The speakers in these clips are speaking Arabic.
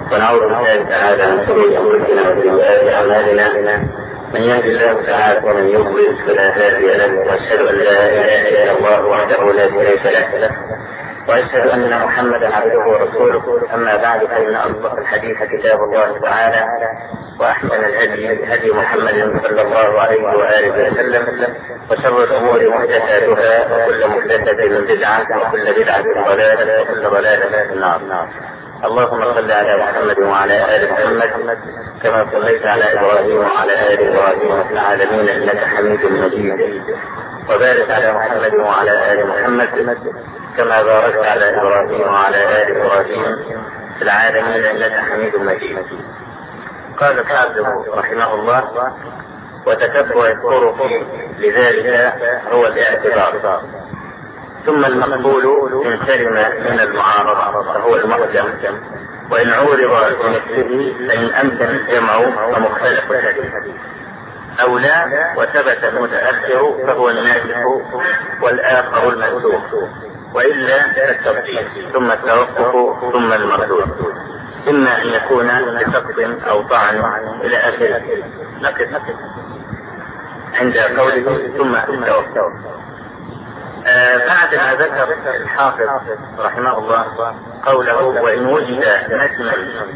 ونعوذ بالله تعالى من شرور انفسنا وسيئات اعمالنا، من يهد الله تعالى ومن يضلل فلا هادي له، واشهد ان لا اله الا الله وحده لا شريك له، واشهد ان محمدا عبده ورسوله. اما بعد، فان اصدق الحديث كتاب الله تعالى، واحسن الهدي هدي محمد صلى الله عليه واله وسلم، وشر الامور محدثاتها، وكل محدثه بدعه، وكل بدعه ضلاله، وكل ضلاله في النار. اللهم صل على محمد وعلى ال محمد كما صليت على ابراهيم وعلى ال ابراهيم في العالمين انك حميد مجيد، وبارك على محمد وعلى ال محمد كما باركت على ابراهيم وعلى ال ابراهيم في العالمين انك حميد مجيد. قال الحافظ رحمه الله: وتتبع الطرق لذلك هو الاعتبار. ثم المقبول إن سلم من المعارضة فهو المقدم، وإن عورض بمثله فإن أمكن الجمع فمختلف الحديث، أو لا وثبت المتأخر فهو الناسخ والآخر المنسوخ، وإلا فالتفصيل ثم التوقف ثم المردود، إما أن يكون بسقط أو طعن إلى آخره. نقف عند قوله ثم التوقف. بعد ما ذكر الحافظ رحمه الله قوله: وإن وجد متنا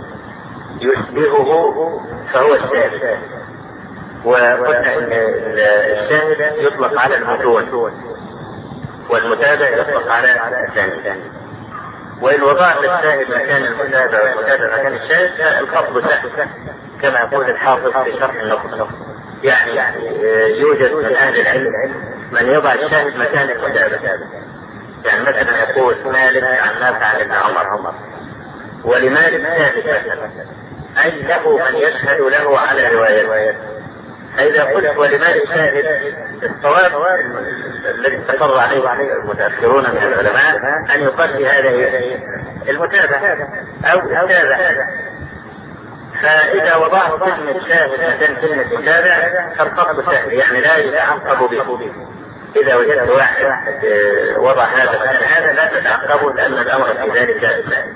يشبهه فهو الشاهد. وقلنا إن الشاهد يطلق على المتون، والمتابع يطلق على الثاني. وإن وضعت الشاهد مكان المتابع والمتابع مكان الشاهد الخطب سهل، كما يقول الحافظ في شرح النص. يعني يوجد من أهل العلم من يضع الشاهد مكان المتابع. يعني مثلا يقول مالك عن نافع عن ابن عمر، ولمالك شاهد مثلا، أي له من يشهد له على روايته. فإذا قلت ولمالك شاهد، الصواب الذي استقر عليه المتأخرون من العلماء أن يقال في هذا المتابع أو التابع. فإذا وضعت كلمة شاهد مكان كلمة متابع فالخط سهل، يعني لا يتعقب به. إذا وجدت واحد وضع هذا مكان هذا لا تتعقبه، لأن الأمر في ذلك سهل.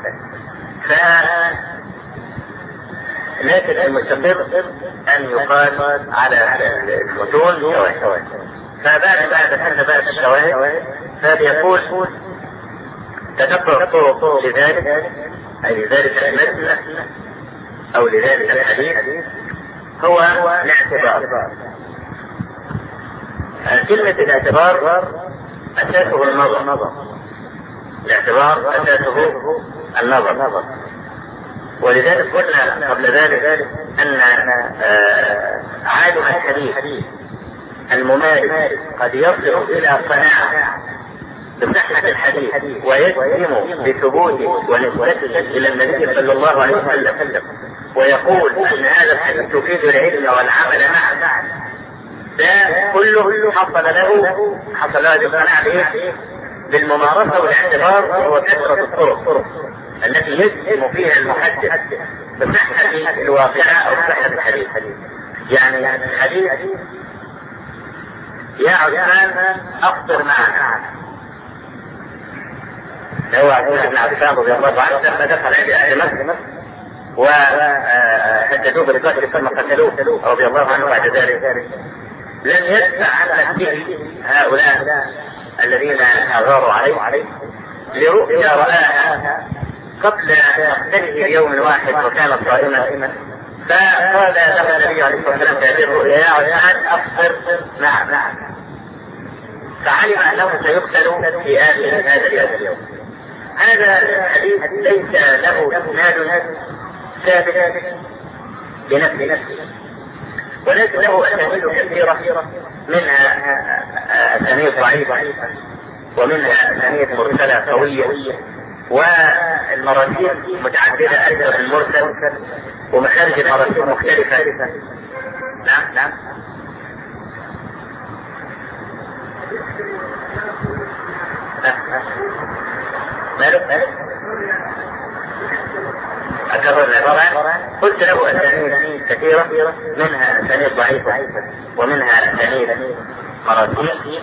لكن المستقر أن يقال على المتون شواهد. فبعد أن بقى الشواهد فبيقول: تتبع الطرق لذلك، أي لذلك المتن أو لذلك الحديث، هو الاعتبار. كلمة الاعتبار أساسه النظر. الاعتبار أساسه النظر. ولذلك قلنا قبل ذلك أن عالم الحديث الممارس قد يصل إلى قناعة بصحة الحديث ويجزم بثبوته ونسبته إلى النبي صلى الله عليه وسلم، ويقول أن هذا الحديث يفيد العلم والعمل معا. ده كله حصل له هذه القناعة بالممارسة والاعتبار، وهو كثرة الطرق التي يجزم فيها المحدث بصحة الواقعة أو صحة الحديث. يعني الحديث: يا عثمان أفطر معنا. هو عثمان بن عفان رضي الله عنه لما دخل عند أهل مكة وهددوه بالقتل ثم قتلوه رضي الله عنه، بعد ذلك لم يدفع عن نفسه هؤلاء الذين أغاروا عليه لرؤيا رآها قبل مقتله بيوم واحد وكان صائما. فقال له النبي عليه الصلاة والسلام في هذه الرؤيا: يا عثمان أفطر معنا. فعلم أنه سيقتل في آخر هذا اليوم. هذا الحديث ليس له إسناد ثابت بنفسه، ولكن له أسانيد كثيرة، منها أسانيد ضعيفة، ومنها أسانيد مرسلة قوية، والمراسيل متعددة أكثر من المرسل، ومخارج المراسيل مختلفة. نعم. مالك أكررنا طبعا. قلت له أسانيد كثيرة، منها أسانيد ضعيفة، ومنها أسانيد مراسيل،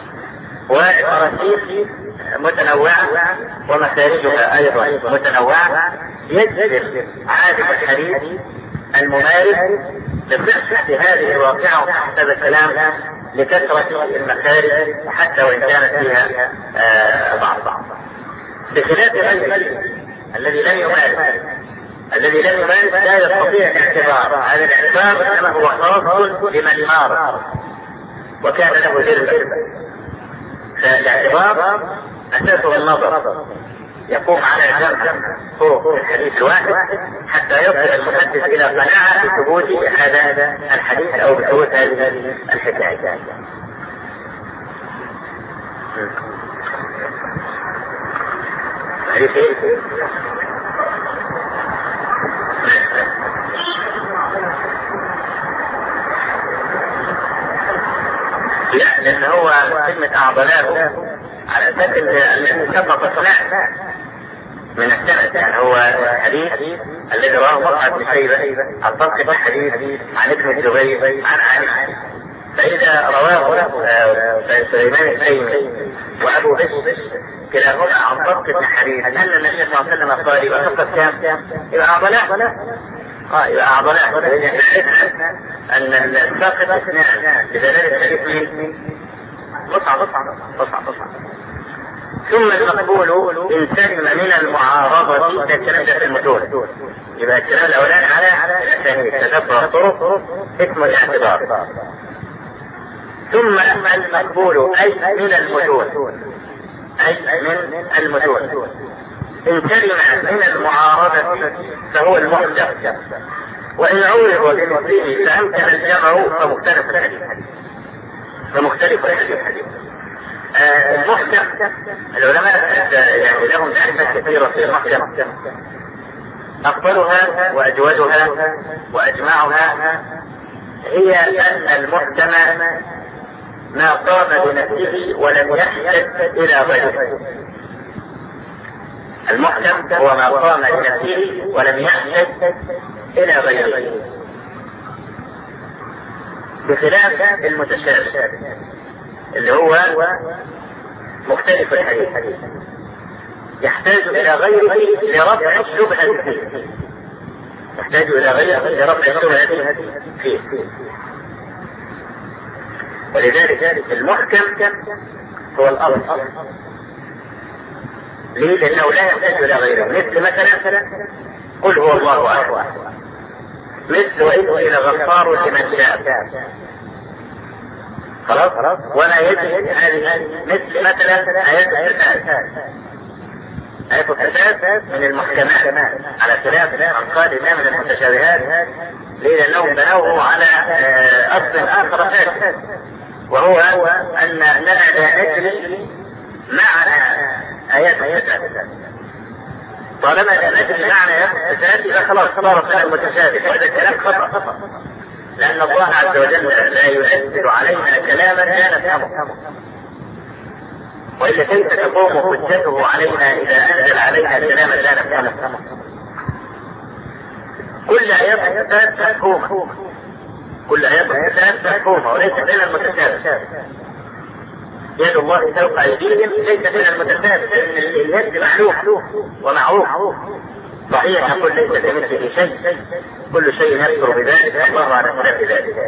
والمراسيل متنوعة ومخارجها أيضا متنوعة، يجبر عالم الحديث الممارس بصحة هذه الواقعة وصحة هذا الكلام لكثرة المخارج حتى وإن كانت فيها بعض، بخلاف الذي لم يمارس لا يستطيع الاعتبار. هذا الاعتبار انما هو خاص لمن مارس وكان له درب. فالاعتبار اساسه النظر، يقوم على جمع طرق الحديث الواحد حتى يصل المحدث الى قناعه بثبوت هذا الحديث او بثبوت هذه الحكايه. لأن هو كلمة أعضلاه على أساس أن سقط صناع من السند. يعني هو الحديث الذي رواه مصعب بن شيبة عن طريق الحديث عن ابن الزبير عن عائشة، فإذا رواه سليمان التيمي وأبو بشر كلاهما عن طريق الحديث أن النبي صلى الله عليه وسلم قال يبقى سقط كام؟ يبقى أعضلاه. يبقى أعضلاه. أن الساقط اثنان بدلالة الحديث من مصعب. ثم المقبول إن سلم من المعارضة كالكلام في المتون. يبقى الكلام الأولاني على الأسانيد تتبع الطرق اسم الاعتبار. ثم المقبول أي من المتون إن سلم من المعارضة فهو المحدث، وإن عوض بمثله فأمكن الجمع فمختلف الحديث. المحكم العلماء يعني لهم تعريفات كثيرة في المحكم، أفضلها وأجودها وأجمعها هي أن المحكم ما قام بنفسه ولم يحتج إلى غيره. المحكم هو ما قام بنفسه ولم يحتج إلى غيره، بخلاف المتشابه اللي هو مختلف الحديث يحتاج إلى غيره لرفع الشبهة فيه. ولذلك المحكم هو الأصل. ليه؟ لأنه لا يحتاج إلى غيره. مثل مثلا قل هو الله أحد، مثل وإنه إلى غفار لمن شاء. خلاص. ولا يجب هذه مثل مثلا آيات الصفات من المحكمات على خلاف من قال إنها من المتشابهات. ليه؟ لأنهم بنوه على أصل آخر فاسد، وهو أننا لا نجري معنى آيات الصفات. طالما لا نجري معنى آيات الصفات يبقى خلاص صار من المتشابه، وهذا الكلام خطأ، لأن الله عز وجل لا يؤثر علينا كلاما لا نفهمه، وإلا كيف تقوم حجته علينا إذا أنزل علينا كلاما لا نفهمه؟ كل آيات الصفات مفهومة وليس بين المتشابه. يد الله فوق أيديهم ليس بين المتشابه، لأن اليد معلوم ومعروف. صحيح نقول ليس كمثله شيء، كل شيء يذكر بذلك، الله على خلاف ذلك.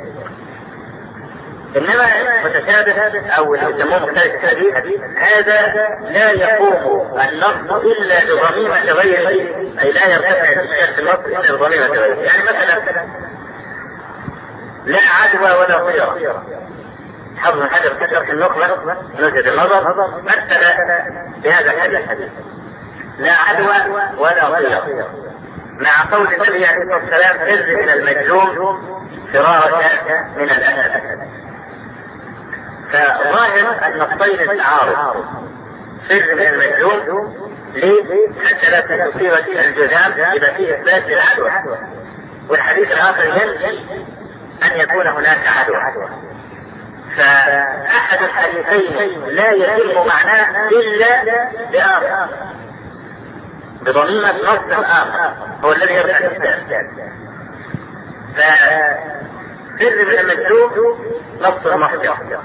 إنما متشابه أو يسموه مختلف الحديث هذا لا يقوم النص إلا بضميمة غيره، أي لا يرتفع الإشكال في النص إلا بضميمة غيره. يعني مثلا لا عدوى ولا طيرة. حفظ الحجر كثر في النخبة نزل النظر مثل بهذا الحديث لا عدوى ولا طيرة، مع قول النبي عليه الصلاة والسلام فر من المجذوم فرارك من الأسد. فظاهر أن الطير تعارض، فر من المجذوم ليه؟ حتى لا تصيب الجذام يبقى فيه إثبات للعدوى، والحديث الآخر ينفي أن يكون هناك عدوى. فأحد الحديثين لا يتم معناه إلا بآخر، بضميمة نص آخر هو الذي يرفع الإثبات. ففر من المجذوم نص المحكم،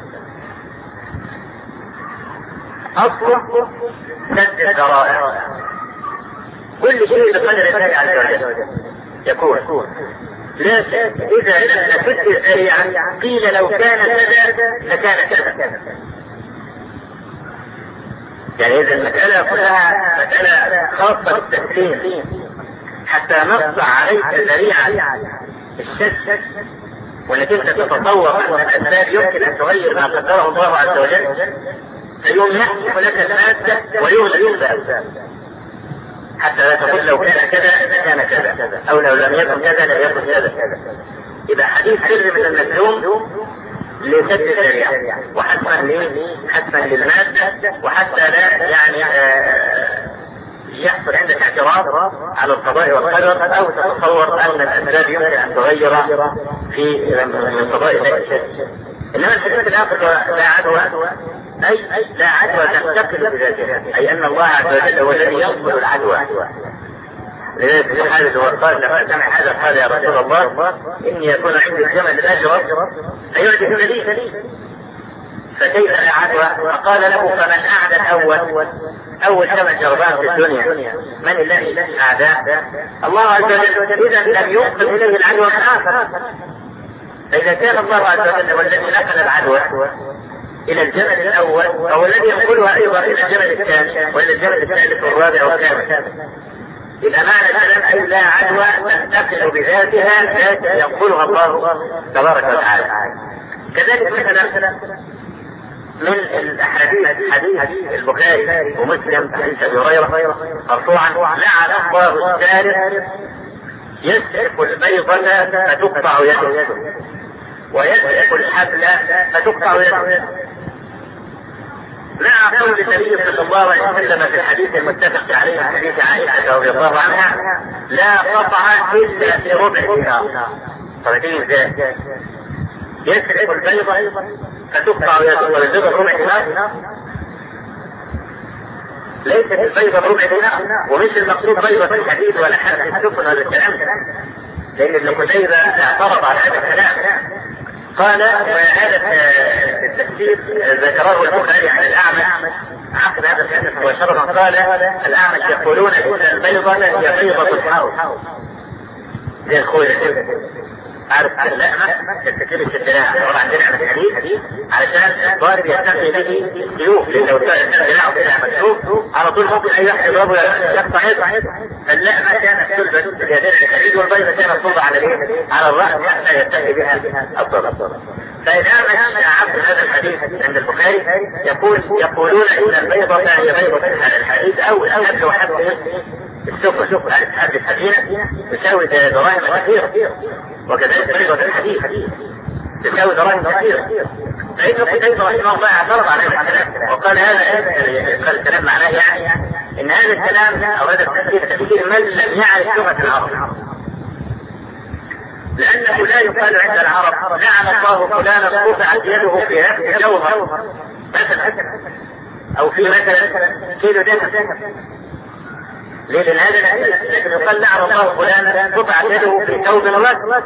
أصله سد الذرائع، كل شيء بقدر الله عز وجل يكون. لكن إذا لم نفكر سريعا قيل لو كان كذا لكان كذا. يعني إذا المسألة كلها مسألة خاصة بالتسليم حتى نص عليك سريعا الشك، وانك انت تتصور ان الاسباب يمكن ان تغير ما قدره الله عز وجل، فيوم يحكم لك المادة ويغلق الاسباب حتى لا تقول لو كان كذا لكان كذا، او لو لم يكن كذا لم يكن كذا. اذا حديث سر من المسلوم لسد الشريعة وحتما للمادة، وحتى لا يعني يحصل عندك اعتراض على القضاء والقدر، او تتصور ان الاسباب يمكن ان تغير في من قضاء الله الشيء. انما الحديث الاخر لا عدوى، اي لا عدوى تنتقل بذاتها، اي ان الله عز وجل هو الذي ينقل العدوى. لذلك الحارث وقال لما سمع هذا قال يا رسول الله اني يكون عندي الجمل الاشرف فيعجب لي، فكيف لا عدوى؟ فقال له فمن اعدى اول جمل جربان في الدنيا من الله اعداء الله عز وجل، اذا لم ينقل اليه العدوى من اخر. فاذا كان الله عز وجل هو الذي نقل العدوى الى الجمل الاول، فهو الذي ينقلها ايضا الى الجمل الثاني والى الجمل الثالث والرابع والخامس. إذا معنى الكلام أي لا عدوى تنتقل بذاتها ذات ينقلها الله تبارك وتعالى. كذلك مثلا من الأحاديث حديث البخاري ومسلم حديث أبي هريرة مرفوعا لعن الله السارق يسرق البيضة فتقطع يده ويسرق الحبل فتقطع يده، مع قول النبي صلى الله عليه وسلم في الحديث المتفق عليه حديث عائشة رضي الله عنها لا قطع إلا في ربع دينار. طبعا ازاي؟ يسرق البيضة فتقطع يده ويزيد ربع دينار؟ ليست البيضة بربع دينار، ومش المقصود بيضة الحديد ولا حرف السفن ولا الكلام، لأن ابن قتيبة اعترض على هذا الكلام. قال وهذا التفسير ذكره البخاري عن الأعمش عقد هذا الحديث مباشرة. قال الأعمش يقولون إن البيضة هي بيضة الحوض زي الخوذة، عارف اللحمة تستكيل الشتلاع طبعا عندنا الحديد علشان الضارب يستقي به سيوف، لأن لو كان الشتلاع وكان مكتوب على طول ممكن أي واحد يضربه يقطع يده. فاللحمة كانت تلبس بيدين الحديد والبيضة كانت توضع على الرأس حتى يستقي بها الضرب. فالآن عبد هذا الحديث عند البخاري يقولون إن البيضة هي بيضة الحديد أو الحبل وحبل السفن، حبل السفينة تساوي دراهم كثيرة، وكذلك بيضة الحديد تساوي دراهم كثيرة. فإن قتيبة رحمه الله اعترض على هذا الكلام وقال قال الكلام معناه يعني إن هذا الكلام أو هذا التفسير من لم يعرف لغة العرب، لأنه لا يقال عند العرب لعن الله فلانا قطعت يده في هذا جوهر مثلا، أو في مثلا كيلو ذهب، لأن هذا لكن يقال لعن الله فلانا قطعت يده في ثوب الرجل،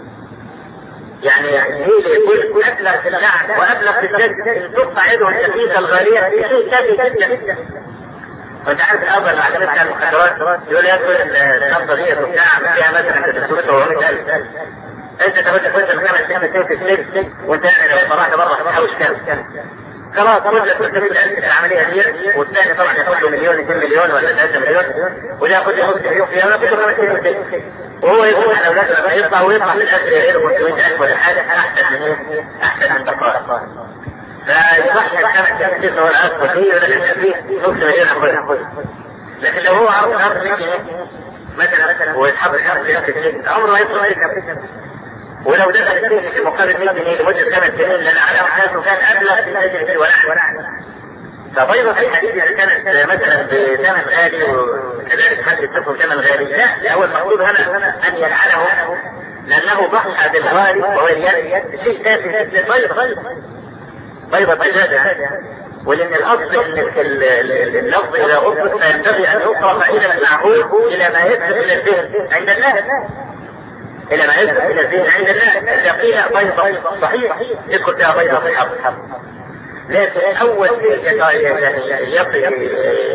يعني هي اللي يقول أبلغ في اللعن وأبلغ في الجد إن تقطع يده الشديدة الغالية في شيء تافه جدا. وانت عارف الأول مع كده كان المخدرات يقول يدخل الشنطة دي بتاع فيها مثلا 300,000 انت تاخد كنت بخمس سنين في السجن وانت لو طلعت بره تحوش كام خلاص كل العملية دي، والثاني طبعا ياخد له مليون 2 مليون ولا 3 مليون وده ياخد له نص مليون فيها ولا كله 5 سنين، وهو يقول على اولاده يطلع ويطلع في الاخر يغير 500,000 ولا حاجة احسن من بقاء. فيضحي السمع كيف هو الأصل فيه ولا فيه نص مليون أخذ، لكن لو هو عرض مثلا ويتحط الحرب في السجن عمره ما يصل عليك، ولو دخل السجن في مقابل 100 جنيه لمدة 8 سنين لأن على حياته كان أبلغ في السجن ولعنة. فبيضة في الحديث إذا كانت مثلا بثمن غالي وكذلك حد يتفق ثمن غالي، لا هو المقصود هنا أن يلعنه لأنه ضحى بالغالي وهو اليد شيء تافه للبيضة بيضة بجادة، ولأن الأصل أن اللفظ إذا أطلق فينبغي أن يقرأ إلى المعقول إلى ما يدخل إلى الذهن عند الناس، إلى ما يدخل إلى الذهن عند الناس. إذا قيل بيضة صحيح يدخل فيها بيضة في الحق، لكن أول شيء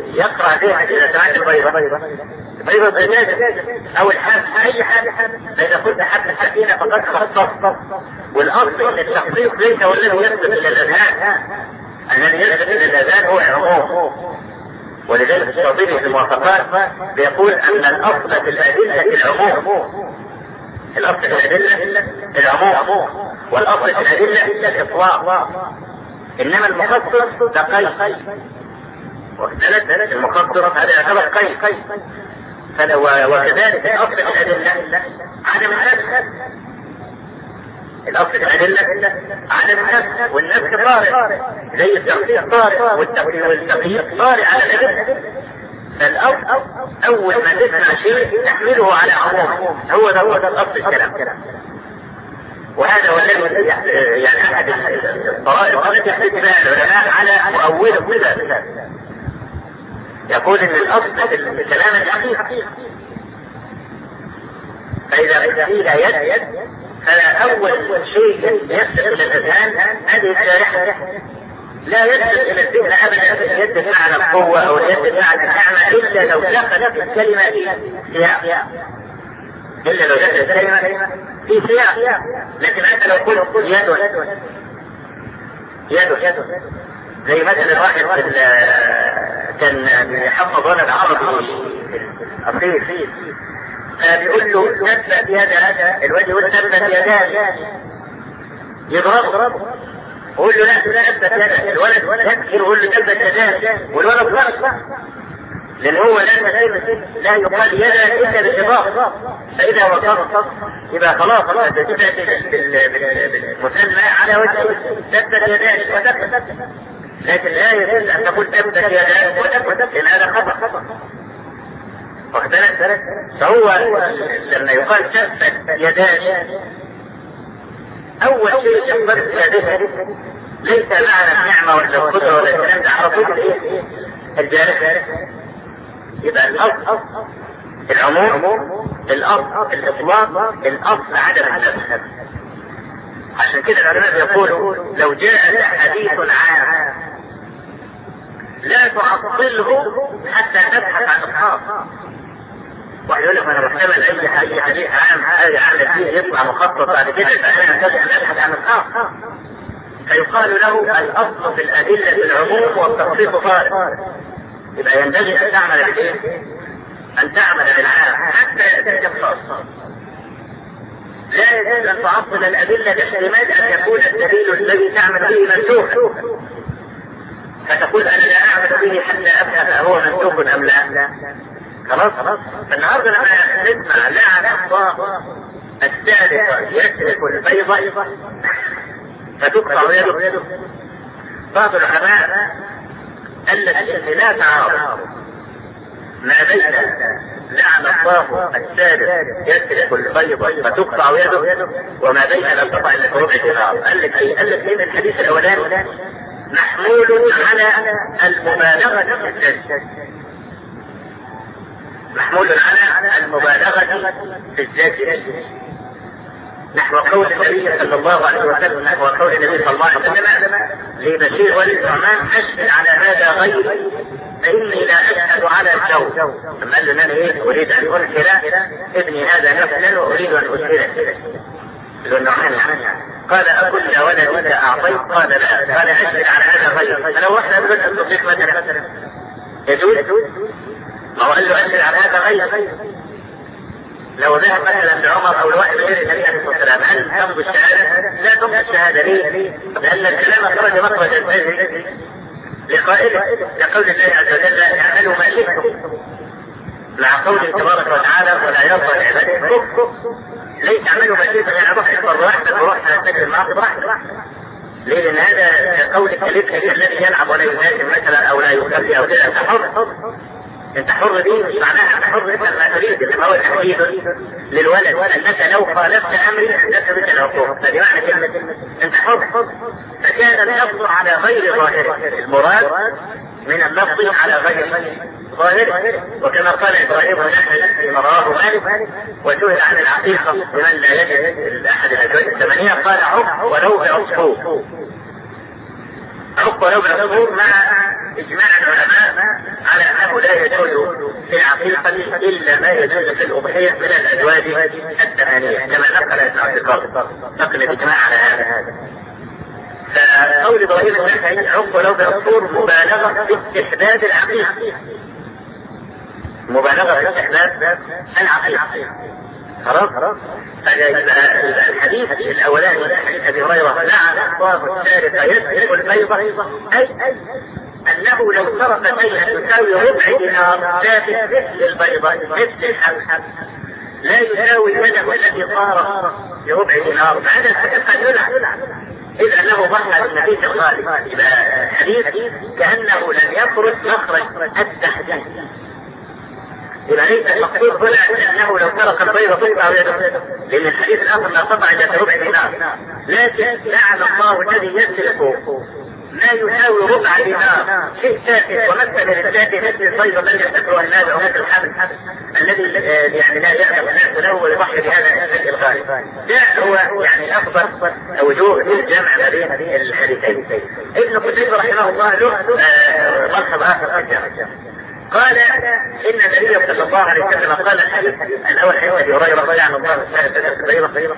يقرأ فيها إذا سمعت البيضة الزجاجة أو الحب أي حاجة، فإذا قلت حب السكينة فقد خصصت. والأصل أن التخصيص ليس والذي يثبت إلى الأذهان، الذي يثبت إلى الأذهان هو العموم. ولذلك الشاطبي في الموافقات بيقول أن الأصل في الأدلة العموم، الأصل في الأدلة العموم، والأصل في الأدلة الإطلاق، إنما المخصص ده قيد، وكذلك المخصص هذا يعتبر قيد. وكذلك الأصل في الأدلة عدم النسخ، الأصل في الأدلة عدم النسخ، والنسخ طارئ زي التخصيص طارئ والتقييد طارئ على الأدلة. فالأصل أول ما تسمع شيء تحمله على عموم، هو ده الأصل الكلام. وهذا هو الذي يعني أحد الطرائق التي يحتج بها العلماء على مؤوله كذا، يقول ان الاصل في الكلام الحقيقي، فاذا قيل يد فاول شيء يصل الى الاذهان هذه الجارحه، لا يصل الى الذهن ابدا يد بمعنى القوه او يد بمعنى النعمه الا لو دخلت الكلمه في سياق، الا لو دخلت الكلمه في سياق. لكن انت لو قلت يد زي مثلا واحد كان يحفظ ولد عربي أصيل، فبيقول له تبت يدا، الواد يقول تبت يدان، يضربه، يقول له لا تبت يدا، الولد يذكر يقول له تبت يدان، والولد ضرب، لأن هو لا يقال يدا إلا بالإضافة، فإذا وقف يبقى خلاص بالمسمى على وجه تبت يدان وتبت. لكن لا يجوز أن تقول تبت يدان وتبت، لأن هذا خطأ. واختلف، فهو لما يقال تبت يدان أول شيء يقبل يده ليس معنى النعمة ولا القدرة ولا الكلام ده، على طول الجارح. يبقى الأصل العموم، الأصل الإطلاق، الأصل عدم النسخ. عشان كده العلماء يقولوا لو جاء حديث عام لا تعطله حتى تبحث عن الخاص. واحد يقول لك انا محتمل اي حديث عام هذا عام فيه يطلع مخصص بعد كده، فانا احتاج ان ابحث عن الخاص. فيقال له الاصل في الادله العموم والتخصيص طارئ. يبقى ينبغي ان تعمل بالايه؟ ان تعمل بالعام حتى ياتيك الخاص. لا يجوز ان تعطل الادله باحتمال ان يكون الدليل الذي تعمل به منسوخا، فتقول انا لا اعمل به حتى ابحث هو منسوخ ام لا. خلاص. فالنهارده لما نسمع لعن الله الثالثه يسرق البيضه فتقطع يده، بعض العلماء قال لك لا تعارض ما بين لعن الله الثالث يسرق البيضة فتقطع يده وما بين لم تقع الا بربع دينار. قال لك ان الحديث الاولاني محمول على المبالغة في الزج، محمول على المبالغة في الزج، نحو قول النبي صلى الله عليه وسلم، نحو قول النبي صلى الله عليه وسلم لبشير والنعمان اشهد على هذا غيري فإني لا أشهد على الجو. ثم قال له أنا أريد أن أرسل ابني هذا نفسا وأريد أن أرسله. قال أكل ولدك أعطيت؟ قال لا. قال أشهد على هذا غيري. فلو واحد أبدا التصديق مثلا يجوز؟ ما هو قال له أشهد على هذا غيري. لو ذهب مثلا لعمر أو لواحد غير النبي عليه الصلاة والسلام هل تمضي الشهادة؟ لا تمضي الشهادة. ليه؟ لأن الكلام خرج مخرج الفجر لقائله، لقول الله عز وجل اعملوا ما شئتم، مع قوله تبارك وتعالى ولا يرضى لعباده الكفر. ليس اعملوا ما شئتم يعني روح يحضر واحد وروح تجري المعاصي براحتك. ليه؟ لان هذا قول الكلب الذي يلعب ولا يهاجم مثلا او لا يخفي او كذا، انت حر، انت حر. دي مش معناها انت حر افعل ما تريد، انما هو تحديد للولد انك لو خالفت امري احدث بك العقوبه. فدي معنى كلمه انت حر. فكان اللفظ على غير ظاهره، المراد من اللفظ على غير ظاهره. وكما قال ابراهيم ونحن فيما رواه مالك وسئل عن العقيقه لمن لا يجد احد الازواج الثمانيه قال عق ولو بعصفور، عق ولو بعصفور مع إجماع العلماء على أنه لا يجوز في العقيقة إلا ما يجوز في الأضحية من الأزواج الثمانية، كما نقل ابن عبد القادر نقل الإجماع على هذا. فقول إبراهيم النخعي عق لو بعصور مبالغة في استحباب العقيقة، مبالغة في استحباب العقيقة. خلاص. الحديث الأولاني حديث أبي هريرة لعن الله السارق يسرق البيضة، أي أنه لو سرق شيئا يساوي ربع دينار ثابت للبيضة مثل الحب لا يساوي يده التي صار بربع دينار، فهذا الحديث يلعن إذ أنه ضحى بالنبي صلى الله عليه وسلم. يبقى الحديث كأنه لم يخرج مخرج التحديد، إذا ليس المقصود هنا أنه لو سرق البيضة تقطع يده، لأن الحديث الآخر لا قطع إلا بربع دينار، لكن لعن الله الذي يسرق ما يساوي ربع دينار شيء تافه، ومثل للتافه مثل البيضة الذي يفتكره الناس أو مثل الحبل الذي يعني لا يعلم الناس له ويضحي بهذا الإلغاء. ده هو يعني أفضل وجوه الجمع بين الحديثين. ابن قتيبة رحمه الله له ملحظ آخر في الجمع، قال إن النبي صلى الله عليه وسلم قال الحديث الأول حديث أبي هريرة لعن الله السارق البيضة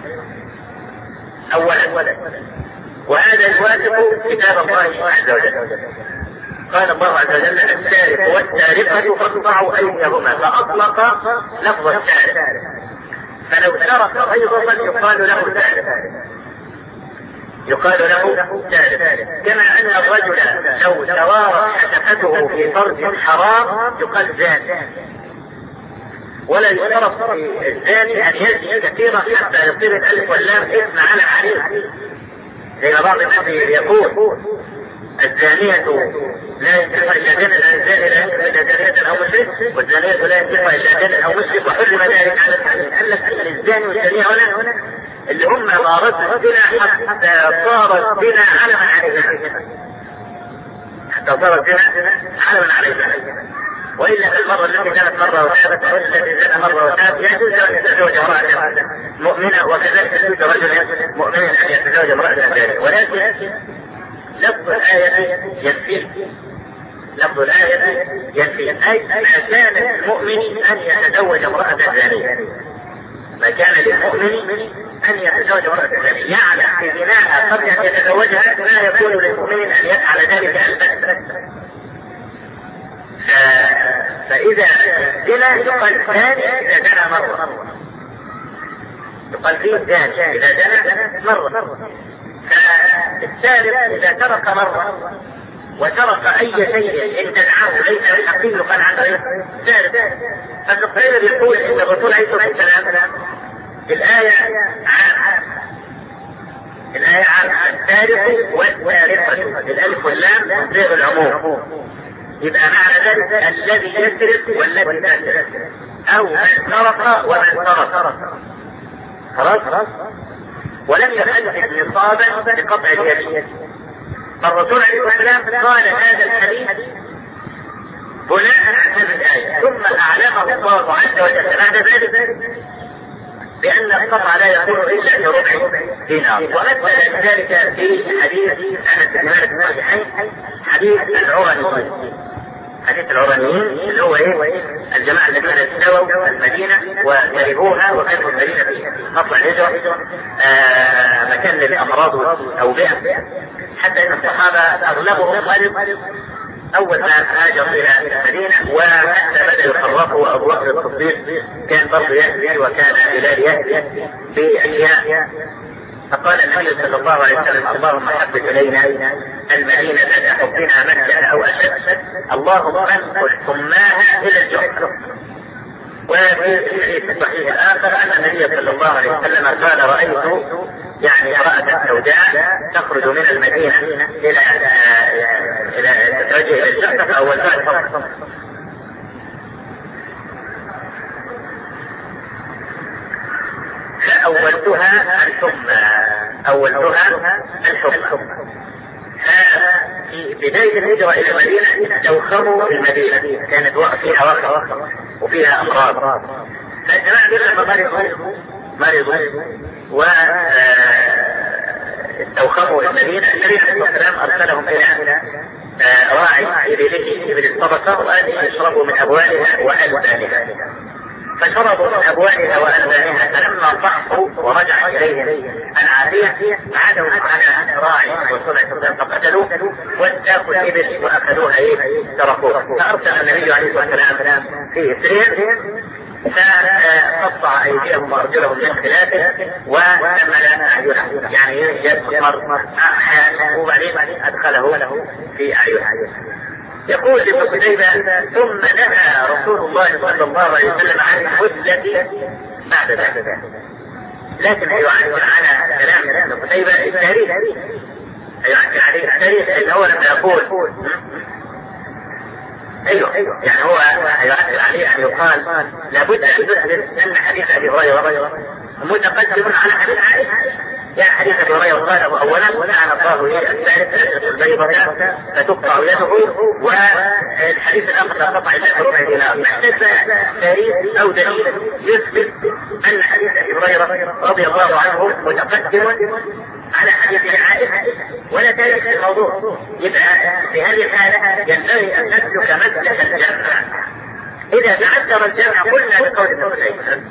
أولا، وهذا يوافق كتاب الله عز وجل. قال الله عز وجل السارق والسارقة فاقطعوا أيديهما، فأطلق لفظ السارق، فلو سرق أيضا يقال له سارق، كما أن الرجل لو توارت حشفته في فرج حرام يقال زاني، ولا يشترط في الزاني أن يزني كثيرا حتى يصير الألف واللام اسم على عليه، زي بعض الناس يقول الزانية لا ينكح إلا زنا، الزاني لا ينكح إلا زانية أو مشرك، والزانية لا ينكح إلا زنا أو مشرك، وحرم ذلك على الحديث. قال لك الزاني والزانية هنا اللي هم مارسوا الزنا حتى صار الزنا علما عليها، وإلا في المرة التي كانت مرة وثابت أو التي زنى مرة وثابت يجوز أن يتزوج امرأة مؤمنة، وكذلك يجوز رجل مؤمن أن يتزوج امرأة ثانية، ولكن لفظ الآية ينفي أي ما كان للمؤمن أن يتزوج امرأة ثانية، ما كان للمؤمن أن يتزوج امرأة ثانية، يعلم في بناءها قبل أن يتزوجها ما يكون للمؤمن أن يفعل ذلك البتة. فإذا زنا يقال ثاني إذا زنى مرة، يقال فيه ثاني إذا زنى مرة. فالثالث إذا سرق مرة وسرق أي شيء ادعاه ليس بالحق يقال عنه ثالث. فالتقرير يقول إن الرسول عليه الصلاة والسلام الآية عام الثالث والثالثة بالألف واللام غير العموم، يبقى معنى ذلك الذي يسرق والذي لا يسرق، أو من سرق ومن سرق. خلاص. ولم يحدث نصابا لقطع اليد. فالرسول عليه والسلام قال هذا الحديث بناء على هذه الآية، ثم أعلمه الله عز وجل بعد ذلك بأن القطع لا يكون إلا بربع دينار. ومثل ذلك في حديث أنس بن مالك الصحيحين، حديث العرانيين اللي هو الجماعة الذين استووا المدينة وجربوها وكانوا المدينة في مطلع الهجرة مكان للأمراض والأوبئة، حتى أن الصحابة أغلبهم مرض أول ما هاجر إلى المدينة، وحتى بدأوا يخرفوا أبو بكر الصديق كان برضه يهدي وكان بلال يهدي بأشياء. فقال النبي صلى الله عليه وسلم اللهم حبب إلينا المدينة حبنا مكة أو أشد، اللهم انقل حماها إلى الجحر. وفي الحديث الصحيح الآخر أن النبي صلى الله عليه وسلم قال رأيت امرأة سوداء تخرج من المدينة إلى تتوجه إلى الجحر أو الفاتحة. فأولتها الحمى. في بداية الهجرة إلى المدينة استوخموا المدينة، كانت فيها وقت وفيها أمراض، فالجماعة لما مرضوا واستوخموا المدينة، النبي عليه الصلاة والسلام أرسلهم راعي إبل الصدقة وأن يشربوا من أبوالها وألبانها، فشربوا من أبوالها وألبانها، فلما ضحوا ورجع إليهم العافية عادوا على راعي وصلة فقتلوه واستاقوا الإبل وأخذوها تركوها. فأرسل النبي عليه الصلاة والسلام في إسرهم فقطع أيديهم وأرجلهم من خلافه وشمل أعينهم، يعني يسمر أحيانا وبعدين أدخله في أعينهم. يقول ابن قتيبة: ثم نهى رسول الله صلى الله عليه وسلم عن الحدة بعد ذلك. لكن يعكر على كلام ابن قتيبة التاريخ، يعكر عليه التاريخ اللي هو لما يقول ايوه يعني هو يعكر عليه ان يقال لابد ان يثبت ان حديث ابي هريره متقدم على حديث عائشه. يعني حديث ابي هريره قال اولا: لعن الله الثالث البيضة فتقطع يده، والحديث الاخر: قطع يده ربع دينار. محتاج تاريخ او دليل يثبت ان حديث ابي هريره رضي الله عنه متقدم على حديث عائشه ولا تاريخ في الموضوع. يبقى في هذه الحاله ينبغي ان نسلك مسلك الجمع. اذا تعذر الجمع قلنا بقول ابن قتيبة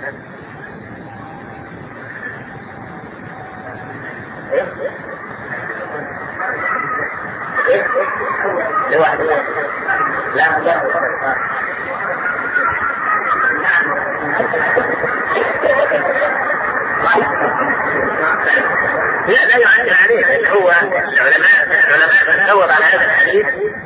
لواحد لا يعلم عليه، لأن هو العلماء تدور على هذا الحديث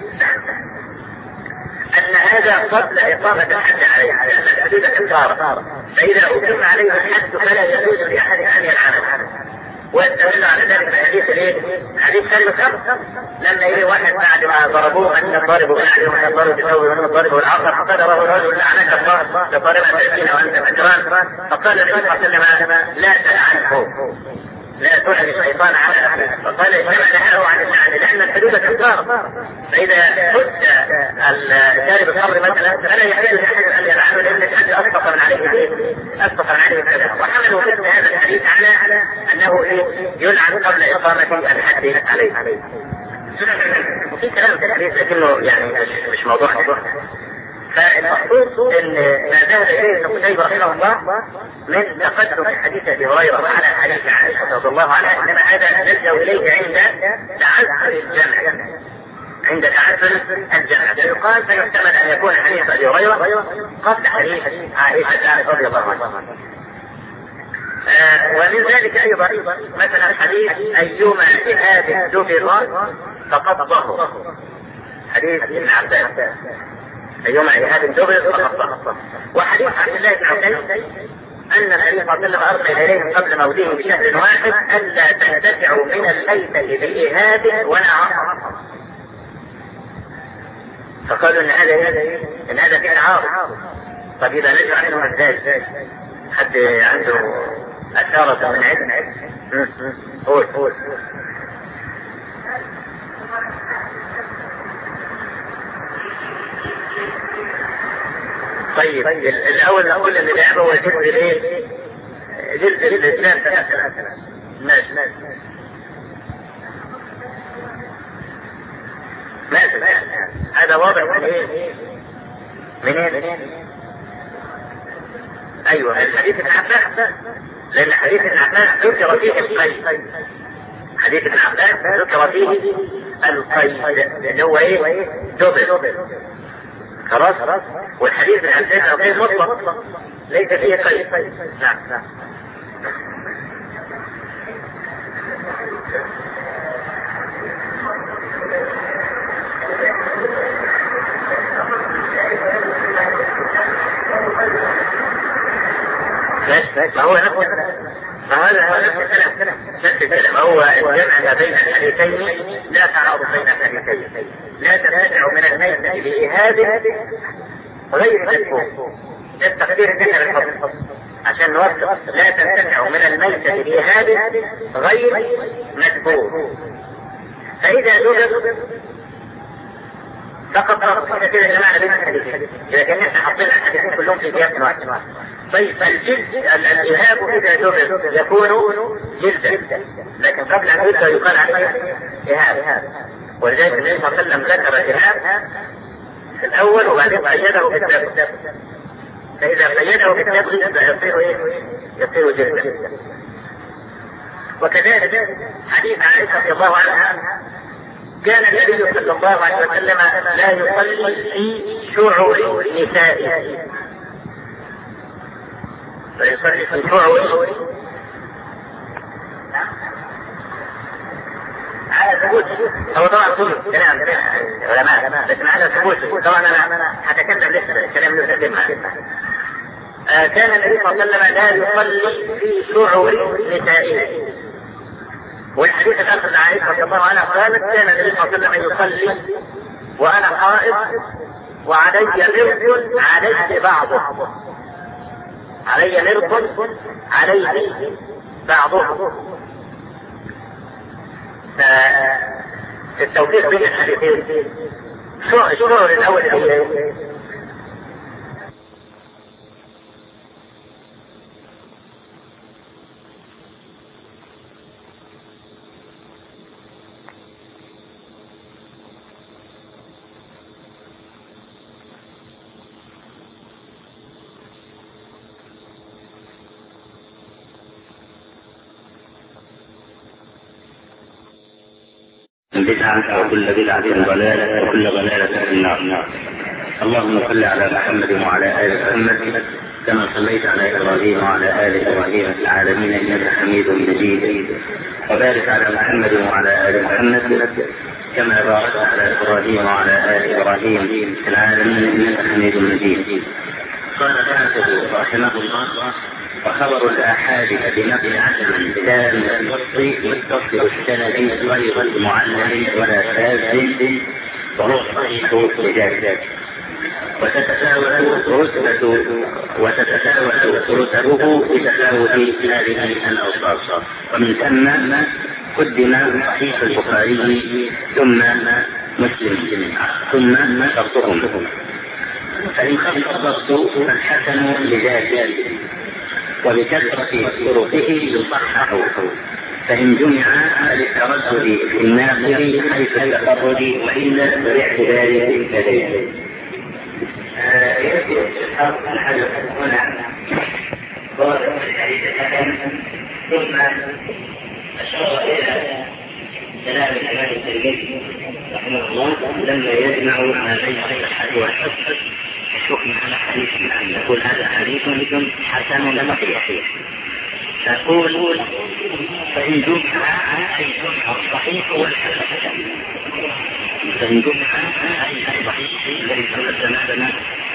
أن هذا قبل إقامة الحد عليه، لأن الحدود كفارة، فإذا أقيم عليه الحد فلا يجوز لأحد أن يلعنه. ويستدل على ذلك الحديث حديث كلمة الخمر، لما يجي واحد بعد ما ضربوه أن الضارب بالعدل وأن الضارب بالثوب وأن الضارب بالعصر فقدره الرجل: لعنك الله لضاربا تأتين وأنت فكران. فقال النبي صلى الله عليه وسلم: لا تلعنه، لا تلعن الشيطان على أهله. فقال: إنما نهاه عن اللعن لأن الحدود كفارة، فإذا حد الشارب الخمر مثلا فلا يحل لأحد أن يلعنه لأن الحد أسقط من عليه كذا. وحملوا مثل هذا الحديث على أنه يلعن قبل إقامة الحد عليه. وفي كلام في الحديث لكنه يعني مش موضوع. فالمقصود ان ما ذهب اليه ابن قتيبة رحمه الله من تقدم حديث ابي هريره على حديث عائشه رضي الله عنها، انما هذا نلجا اليه عند تعذر الجمع. فيقال فيحتمل ان يكون حديث ابي هريره قبل حديث عائشه رضي الله عنها. ومن ذلك ايضا مثلا حديث: ايما جهاد دبر فقبضه، حديث ابن عباس: أيما إهاب دبر فقط. وحديث عبد الله بن عباس أن النبي صلى الله عليه وسلم أرسل إليهم قبل موته بشهر واحد: ألا تنتفعوا من الميتة بإهاب ولا عصر. فقالوا إن هذا فيه عارض. طب إذا نجوا عنه ازاي؟ حد عنده أشارة من علم؟ قول. طيب الأول نقول إن اللعبة هو جزء الإسلام ثلاثة. ماشي هذا واضح من ايه؟ ايوه من حديث ابن عباس، لان حديث ابن عباس ذكر فيه القيد. حديث ابن عباس ذكر فيه القيد اللي هو ايه؟ دبر. خلاص. والحديث ابن عباس غير مطلق ليس فيه قيد. نعم. فهو نفس الكلام. هو الجمع ما بين الحديثين لا تعارض بين الحديثين. لا تنتفع من الميت بإهاب غير مدفوع. التقدير انتهى بالفضل عشان نوصل: لا تنتفع من الميت بإهاب غير مدفوع. فإذا دبر فقط كده يا جماعة بين الحديثين. إذا كان احنا حاطين الحديثين كلهم في سياق واحد. طيب الجلد الإهاب إذا دبر يكون جلدا، لكن قبل أن يدبر يقال عليه إهاب. ولذلك النبي صلى الله عليه وسلم ذكر الجهاد في الأول وبعدين قيده بالتبغ، فإذا قيده بالتبغ يصير جهدا. وكذلك حديث عائشة رضي الله عنها كان النبي صلى الله عليه وسلم لا يصلي في شعور نسائه، فيصلي في شعور على ثبوت. هو طبعا كل كلام علماء لكن على ثبوت. طبعا انا هتكلم لسه كلام نتكلم عنه. كان النبي صلى الله عليه وسلم لا يصلي في شعور نسائه، والحديث الاخر عائشة رضي الله عنها قالت كان النبي صلى الله عليه وسلم يصلي وانا حائض وعلي مرض عليه بعضه، علي مرض عليه بعضه. في التوفيق بين الحديثين الشعور الاول بدعة وكل بدعة ضلالة وكل ضلالة في النار. اللهم صل على محمد وعلى آل محمد كما صليت على إبراهيم وعلى آل إبراهيم في العالمين إنك حميد مجيد، وبارك على محمد وعلى آل محمد كما باركت على إبراهيم وعلى آل إبراهيم في العالمين إنك حميد مجيد. قال الحافظ رحمه الله: وخبر الآحاد بنقل عدل تام الوصف متصل السند غير معلل ولا شاذ وهو صحيح رجال، وتتفاوت رتبه بتفاوت هذه الأوصاف. ومن ثم قدم صحيح البخاري ثم مسلم ثم شرطهم، فإن خف الضبط فالحسن لذاته وبكثرة طرقه يصحح، فإن جمع للتردد في الناقل حيث التفرد وإلا بالاعتبار لديه. يأتي الشخص الحدث هنا ظاهر الحديث الحسن، ثم أشار إلى كلام الإمام الترمذي رحمه الله لما يجمع ما بين الصحة والحسن الحكم على حديث عن يقول هذا حديث حسن صحيح، تقول فإن جمع أي جمع الصحيح والحسن، فإن جمع أي الصحيح الذي تقدم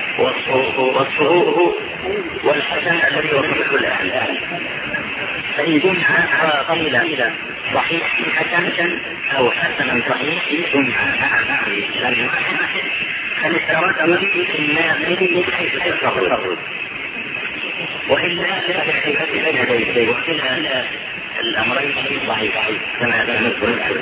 وصفه والحسن الذي وصفه الآن، فإن جمع قيل صحيح حسن أو حسن صحيح جمع لم واحد فللتردد في الناقل حيث التفرد، وإلا لا اختلاف بين يديه، وكلا الأمرين ضعيف كما نذكر الآن.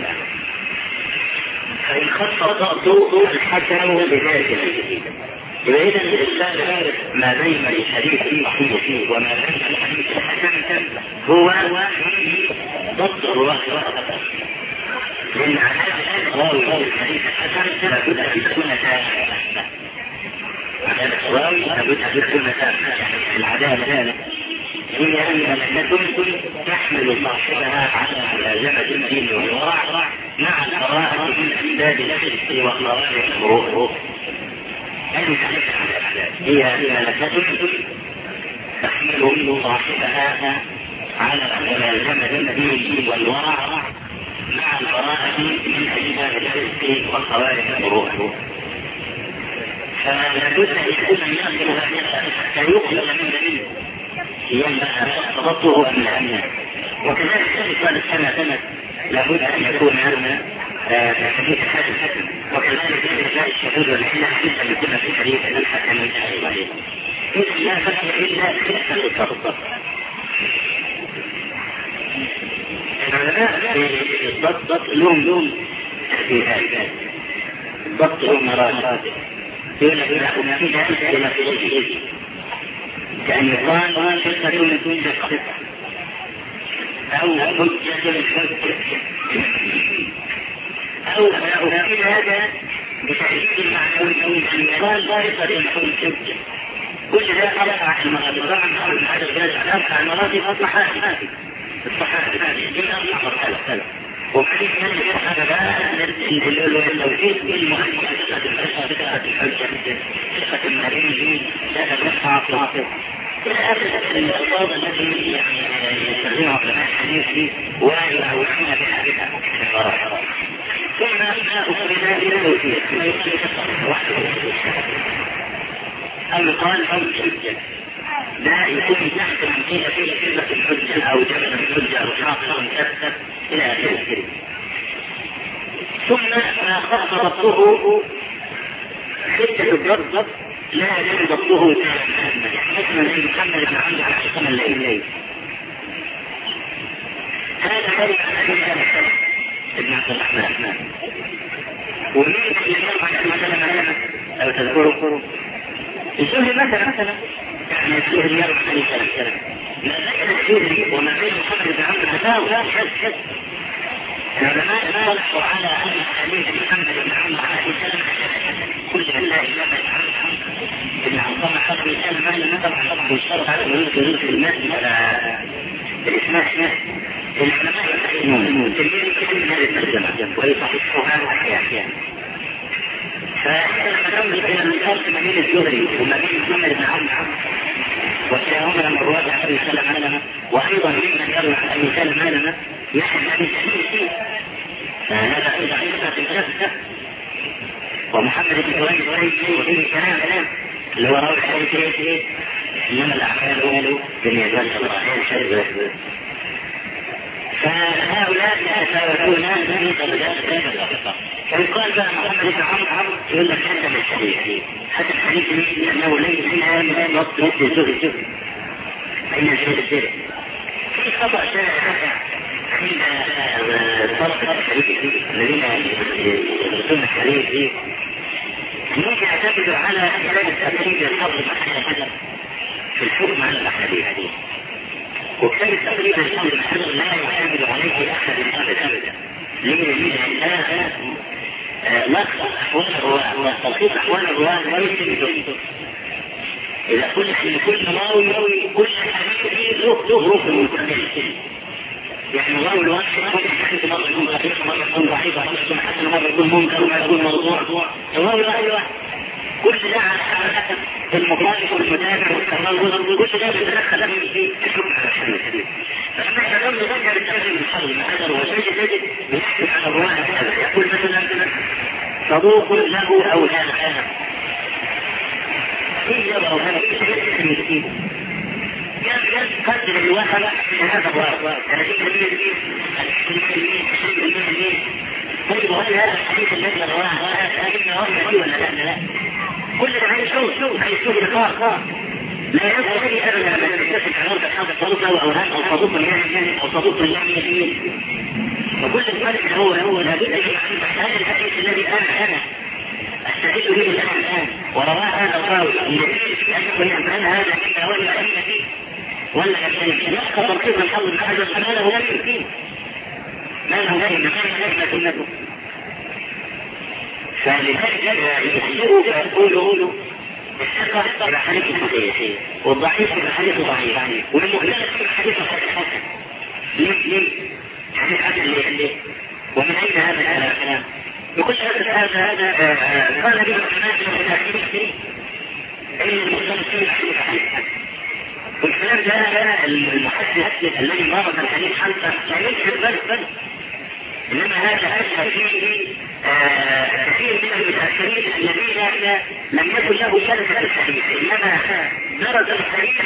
فإن خص الضبط الحسن بذاته، إذا الإنسان ما بين الحديث الصحيح وما بين الحديث الحسن هو ضبط الوصف، لأن راوي الحديث الحسن لابد أن يكون تابعا، الراوي لابد أن يكون تابعا، يعني العدالة هي أنها تحمل صاحبها على ملازمة الدين والورع مع القراءة من أسباب الحس وأخلاق المروءة. هي ملكة تحمل صاحبها على ملازمة الدين والورع مع البراءة من أسباب الحس وأخلاق المروءة. فلا بد أن يكون الناس حتى يقبل من دليل ينبغي تضبطه من الأمن، وكذلك سؤال السنة لابد أن يكون حديث حسن، وكذلك جاء الشهود والعلة أن يكون في حديث الحسن من أهل إذا لا فرق إلا في الضبط. العلماء في الضبط لهم تحديدات، الضبط لهم مراتب، يقول لك لا في ذلك إلى في كأن يقال ثقة من ثقة أو حجة الحجة أو هذا بتأكيد المعنوي أن يقال ضابطة الحجة. كل ده أربع المراتب. طبعا من هذا الجهاز أربع المراتب الصحابي دي أربع مرحلة. وبعدين هذا التوحيد المؤمن ثقة الحجة ثقة المريض ثقة المحافظ إلى آخر الألفاظ التي يعني يستخدمها علماء الحديث ويعلمون بها المراحل. ثم أخرج إلى الوثيق ما يقال وحده أو يقال الحجة لا يكون تحت منزلة في كلمة الحجة أو جبل الحجة أو حاصل مكثف إلى آخره. ثم خط ضبطه حدة الضبط لا يجب ضبطه تاما، مثلا زي محمد بن عمرو على حكم الليل هذا كلمة عن ابن عبد الرحمن. ومين اللي يرفع مثلا أو تذكره الزهري مثلا يعني الزهري يرفع عليه كلام ما بين الزهري وما بين محمد بن عمرو تساوي حد العلماء صلحوا على أن حديث محمد بن عمرو عليه السلام كل من لا إله إلا الله ابن عمرو حصل مثال ما لم طبعا يشترط على الوجود في المسجد على الإسماء. العلماء يحسنون تلميذ كثير من هذه الترجمة ويصححها أحيانا. فإذا نملك إلى الفرق ما بين الزهري وما بين محمد بن عمرو وكلاهما من رواه عن أبي سلمة وأيضا ممن يروي عن أبي سلمة يحمل عن الحديث فهذا أيضا ثقة ومحمد بن كريم وفيه كلام اللي هو راوي الحديث إنما الأعمال بالنيات والخير. فهؤلاء يتساوون في درجات الثقة. فيقال بقى محمد بن عمرو يقول لك حسن الحديث حتى الحديث لأنه ليس منها من وقت الزهد أين الزهد في خطأ شائع عند طلبة الحديث الذين يدرسون الحديث أنهم يعتمدوا على كلام التقريب الحظ في الحكم على الأحاديث وكتاب التقريب الحظ لا يعتمد عليه أحد أبدا. ليه؟ هذا لخص أحوال الرواة وتلخيص أحوال الرواة لا يمكن. إذا قلنا أن كل راوي كل حديث له ركن من كل شيء يعني الراوي الواحد حديث مرة يكون صحيح مرة يكون ضعيف مرة يكون حسن مرة يكون منكر مرة يكون موضوع. الراوي الواحد كل ده على حسب المخالف والمتابع والتناول كل ده يتدخل في الحكم على الحديث. فلما يتم ذكر التفريق الحظ مع هذا الوجه يحكم على الرواية يقول مثلا صدوق له أو لا إيه يبقى هذا المسكين قدر الواحد من هذا الواحد 30% طيب وهل هذا الحديث الذي رواه هذا وهم ولا لا؟ كل ده هيشوف لقاء لا يستطيع أبدا أن يكتشف علاقة هذا صدوق له أو هذا أو صدوق يعني أو صدوق يعني وكل ذلك هو لابد أن يعرف هذا الحديث الذي أنا أستعيد به الآن ورواه هذا الراوي يدل في أنه يعمل هذا كما ولا أين فيه ولا شيء يحصل تركيب الحظ من هذا الحمال هو لا يمكن ما له غير نجمة سنته. فلذلك يحسبوا فيقولوا الثقة بحديث صحيح والضعيف بحديث ضعيف والمختلف بحديث حسن. ليه؟ حديث حسن ليه؟ ومن أين هذا الكلام؟ يقول هذا قال به العلماء في التاريخ أن المختلف فيه حديث حسن والكلام ده المحدث الذي مرض الحديث حلقة لا يمكن بل إنما هذا أشهر فيه كثير من المتأخرين الذين لم يكن له شركة الحديث إنما درس الحديث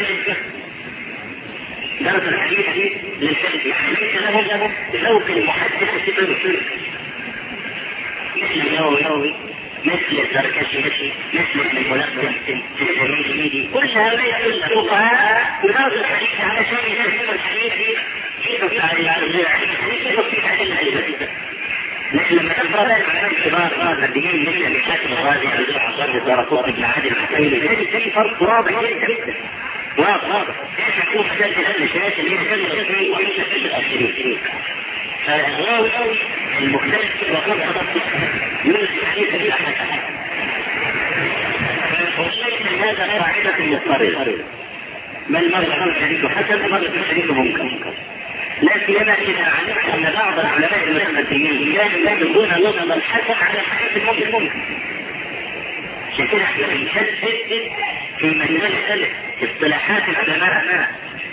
للفقه يعني ليس له ذوق المحدث في الشرك مثل النووي مثل الزركشي مثل ابن الملقن في الجميل كل هؤلاء الفقهاء ودرس الحديث علشان يفهم الحديث كيف لكن لما تقرأ العلماء الكبار الدينين مثل ابن حاتم الرازي أو ابن عبد الدارقطني بن عادل العقيلي تجد فرق واضح جدا واضح كيف يكون مسألة الشاشة اللي يسمى الشافعي ويسمى الأخيرين فالراوي المختلف وخاصة يونس الحديث في أحد فليس هذا قاعدة مضطردة، بل مرة الحديث حسن مرة الحديث منكر. لا سيما إذا علمت أن بعض العلماء المتقدمين كانوا يجدون لفظ الحسن على الحديث المنكر. عشان كده احنا بنشدد في مسألة اصطلاحات العلماء.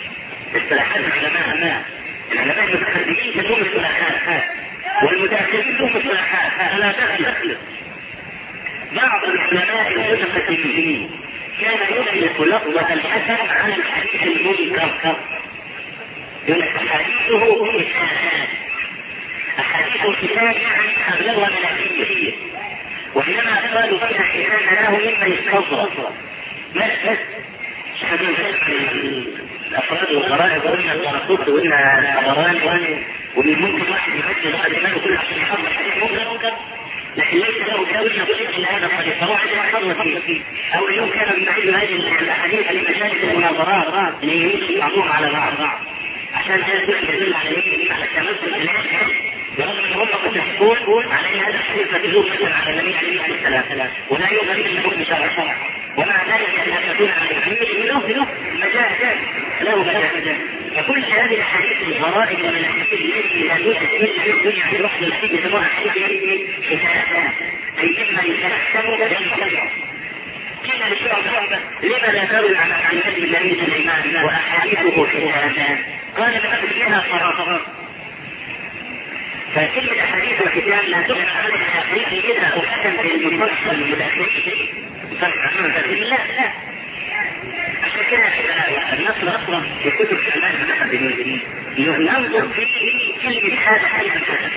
العلماء المتقدمين لهم اصطلاحات والمتأخرين لهم اصطلاحات، فلا تخلط. بعض العلماء المتقدمين كان يطلق لفظة الحسن على الحديث المنكر، يقول لك أحاديثه كتاب. أحاديث الكتاب يعني أغلبها ملائكية، وإنما قالوا فيها كتاب له مما يستظهر بس الأفراد والغرائب وإن الطرقوط وإن الحضران ومن ممكن واحد يمثل واحد يمثل كل عشان يحضر حديث منكر، لكن ليس له داوية يصير إلا هذا الحديث، فهو عندما يحضر فيه أو اليوم كان من بعيد هذه الأحاديث لمجالس المناظرات اللي يمشي بعضهم على بعض عشان هذا يدل على ايه؟ على التمثل الالهي، برغم ان هم قد يحكون على ان هذا الحديث مكذوب مثلا على النبي عليه السلام ولا يوجد الا حكم شرع، ومع ذلك ان تكون على الحديث له مجال له مجال. فكل هذه الاحاديث الغرائب من الاحاديث التي لا توجد الا في الدنيا في وحده الحديث يسمونها حديث حساسه، اي اما يتحسن ويتحسن. قيل لشعبة لما لا تروي عن نبي الله سليمان واحاديثه حساسه؟ قال بأبنها صراحة. فكلمة أحاديث الكتاب لا تقع على الحديث إذا أحكم في المفصل المتأخرين لا عشان كده النصر أصلا في كتب الإعلام المتقدمين ننظر في كلمة هذا حديث الكتاب.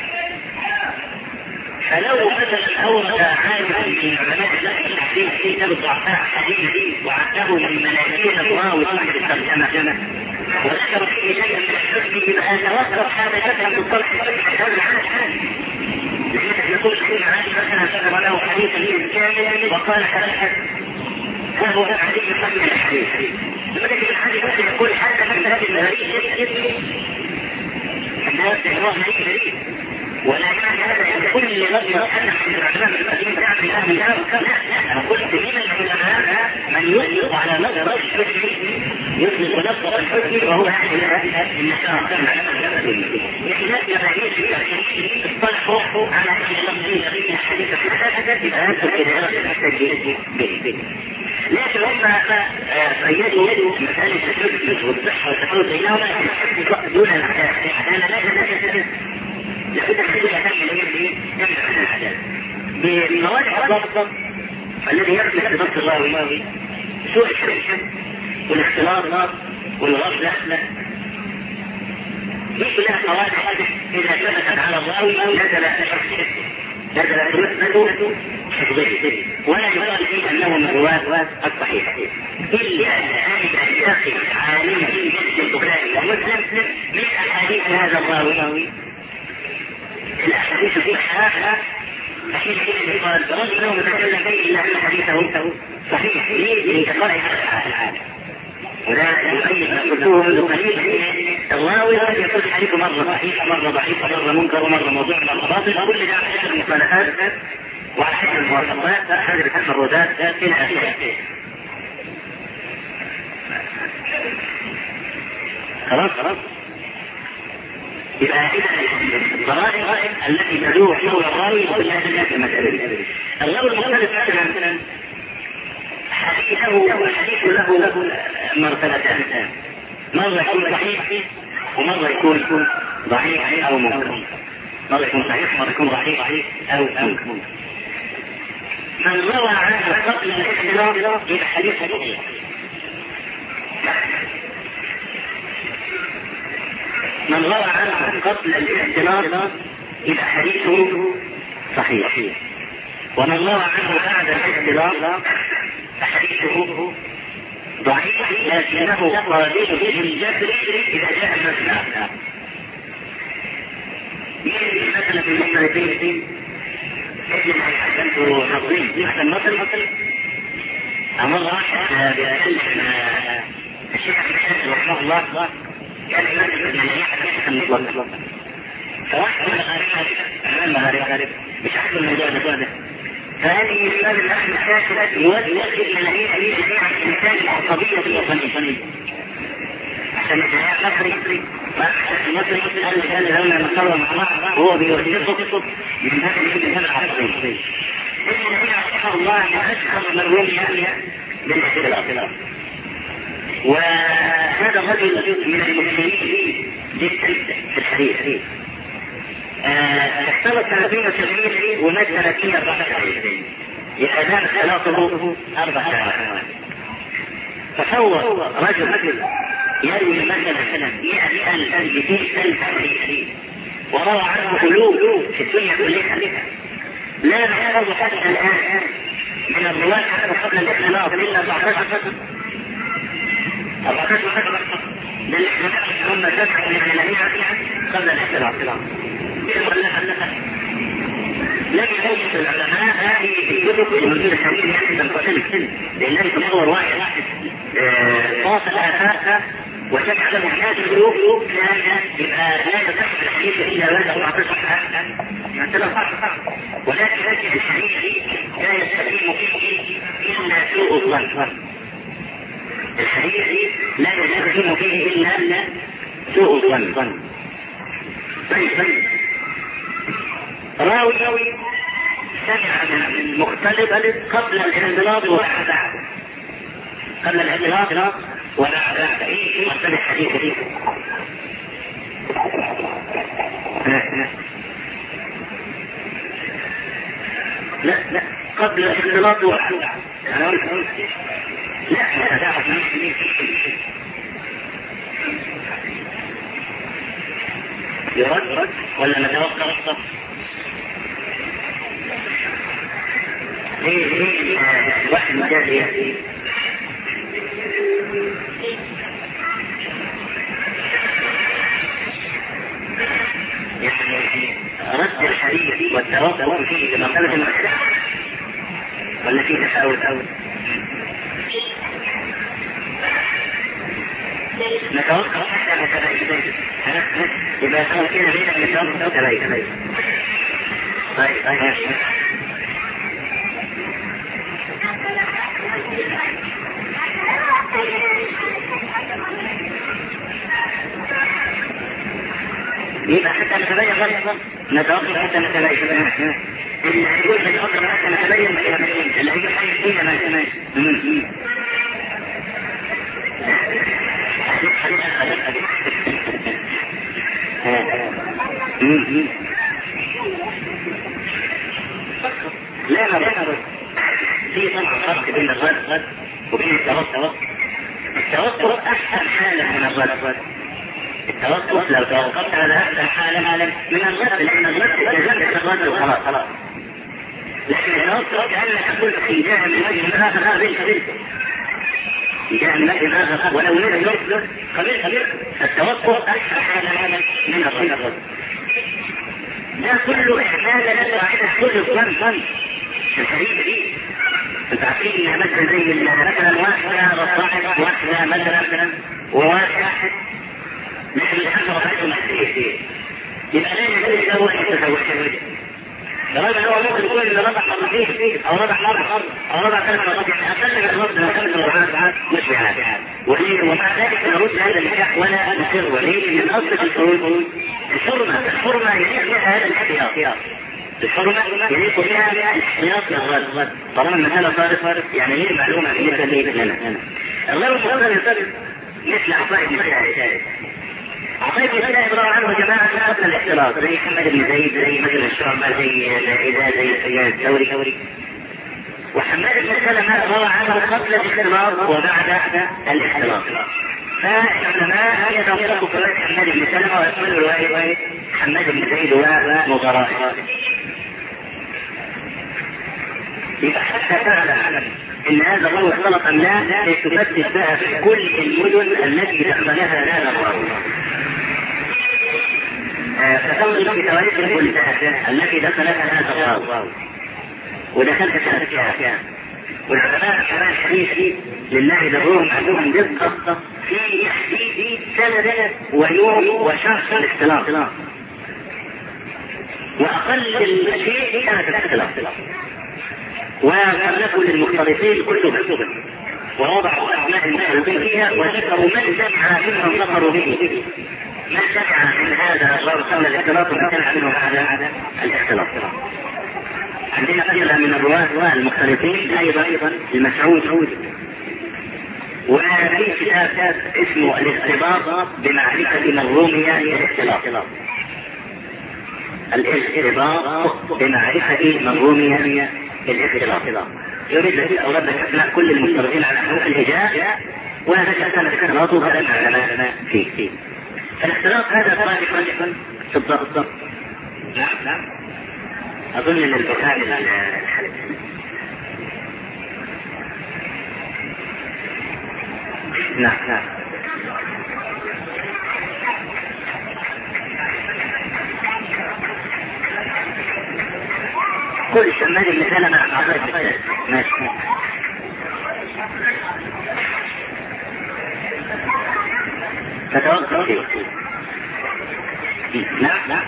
فلو مثلا أورد عالم من علماء الحديث في كتاب الضعفاء حديث وعده من ملايين الراوي صاحب الترجمة وذكر فيه شيئا من الحسن يبقى توقف هذا يفهم بالطرح هذا العالم. لذلك يقول في عالم مثلا ذكر له حديثا كاملا وقال حدث هذا هو حديث يقدم الحديث. لذلك الحديث ممكن يقول حتى هذه الغريب الناس هو غريب ولا يعني هذا ان كل رجل يتحدث عن العلماء القديم تعمل اهل الارض. لا، انا قلت من العلماء من يطلق على لفظ الحسن، يطلق لفظ الحسن وهو يعني النشاط بخلاف الحديث التأخيري اصطلحوا على ان اللفظ الذي الحديث الحسن يبقى هذا الكلام يحتاج به. لكن هم قيدوا مسألة الحسن والصحة والتفاوت بينهما دون العدالة. لا لابد ان تكون تمنع عن العدالة بموانع الضبط الذي يخلق بضبط الراوي، سوء الحركة والاختلاط والغفلة. دي كلها موانع اذا ثبتت على الراوي نزل رتبته حفظه ولا يقال فيه انه من رواه الصحيح الا ان ينتقل عالما مثل البخاري ومسلم من احاديث هذا الراوي. الأحاديث فيها حين يقال رجل متكلم به إلا أن حديثه صحيح لانتقاء هذا العالم. ولا يؤيد ما قلته منذ قليل الراوي يقول حديث مرة صحيح مرة ضعيف مرة منكر ومرة موضوع مرة باطل، كل ده على حسب المصطلحات وعلى حسب المواصفات هذه التفردات إلى آخره. خلاص يبقى إذا الضرائب التي تدور حول الراوي كلها تنافي المسألة. الراوي المختلف مثلا حديث له مرتبتان، مرة يكون صحيح ومرة يكون ضعيف أو منكر. مرة يكون صحيح مرة يكون ضعيف أو منكر. من روى عنه قبل الاختلاط إلى حديث صحيح، من روى عنه قبل الاختلاط إلى حديثه صحيح، ومن روى عنه بعد الاختلاط فحديثه ضعيف لكنه قابل للجبر إذا جاء المسألة. مين مثلا في المختلفين ابن حسنته نظرين أحسن مثل أمر واحد بأسلم الشيخ الحسن رحمه الله كان يمثل من يحدث المطلق فواحد غريب مش عارف الموضوع ده. فهذه يسمى الأخ الشاكل يوجه ملايين جميع الإنسان العصبية الوطنية عشان الجماعة مصري قال لنا نصور مع بعض وهو بيوجهه من هذا الإنسان العصبي. إن هنا سبحان الله أشهر من رمي بالاختلاف. وهذا الرجل من المسلمين جدا في الحديث اختلط 30 ومات 30 يبقى دام اختلاطه 4 سنوات. تصور رجل يروي مثلا 100,000 حديث وروى عنه قلوب في الدنيا كلها لا نعرف حتى الآن من الرواة عنه قبل الاختلاط إلا 14 بل هم 7 من الذين قبل الاختلاط. لم يوجد العلماء هذه الكتب الموجودة حاليا تنقسم لأنها تصور واحد خاص الآفاق وجمع له هذه القلوب كان يبقى لا يصح الحديث إلا بعد 14 صح. ولكن الحديث لا يستقيم فيه إلا سوء الظن. الحديث لا يستقيم فيه إلا سوء الظن. طيب راوي سمع من المختلط قبل الانضباط وبعد قبل الانضباط وبعد في مختلف حديث لا قبل الانضباط وبعد انا قلت لا تعرف يرد ولا نتوقع ايه واحد مجال يعني رد الحديث والتوقع فيه لمرتبة المسألة ولا فيه تساؤل نتوقع حتى نتبين يبقى صار كده بينك نتوقع تبين. طيب يبقى حتى نتبين غلط نتوقع حتى نتبين اللي يقول نتوقع حتى نتبين اللي يقول حاجة فيها ما لا في طبعا فرق بين الرد وبين التوقف. التوقف أحسن حالة من الرد. التوقف لو توقفت على أحسن حالة من الرد لأن الرد تجمع الرد وخلاص. لكن التوقف كأنك تقول في جهة من وجه آخر قبلت جهة من وجه آخر ولو نزل قبلت. التوقف أحسن حالة من الرد. ده كله إحمالا لقاعدة كل الظن الحديث دي. انت عارفين ان مثلا زي مثلا واحدة رصاعد واحدة مثلا وواحد مثل الحمد رفعته محسية يبقى لا يجوز له ان يتزوج. الراجل هو ممكن يقول ان ربع مرتين او ربع مرة او ربع 3 مرات يعني اقل من الوقت من 5 مرات مش بهذا. ومع ذلك نرد هذا النكاح ولا نسر وليه من اصل الفروض الحرمة يليق بها هذا الاحتياط. الحرمة يليق بها الاحتياط للغد طالما المسألة صارت يعني ليه المعلومة بالنسبة لنا الغير المختلف مثل عطاء بن سائب. عطاء بن سائب روى عنه جماعة قبل الاختلاط زي محمد بن زيد زي مثل الشعبة زي سفيان الثوري. وحماد بن سلمة روى عنه قبل الاختلاط وبعد الاختلاط. فالعلماء يتوقفوا في رواية حماد بن سلمة ويقبلوا رواية حماد بن زيد ومغراء. يبقى حتى تعلم ان هذا الرجل اختلط ام لا تفتش بها في كل المدن التي تعملها هذا الرجل. فتنظر في تواريخ كل سنة التي دخلتها هذا الرجل ودخلت سنتها. والعلماء كمان الحديث لله ذرهم عندهم دقة في تحديد سنة ويوم وشهر الاختلاط. وأقل شيء كانت الاختلاف، وألفوا للمختلطين كتبا ووضعوا أسماء المختلطين فيها وذكروا من سمع منهم ظفروا به، من سمع من هذا الرسول الاختلاط ومن سمع منهم هذا الاختلاط. عندنا قلة من الرواة المختلطين أيضا المسعود، وفي كتاب اسمه الارتباط بمعرفة من رومي الاختلاط، الارتباط بمعرفة من رومي الاختلاط، يريد لك أورد لك أسماء كل المختلطين على حروف الهجاء وهذا كان الاختلاط وكلام علماء فيه. الاختلاط هذا صادق في الضبط. نعم أظن أن البخاري الحديث. نعم كل شمال المثال مع أعضاء الجسد. ماشي. تتوقف فيه. نعم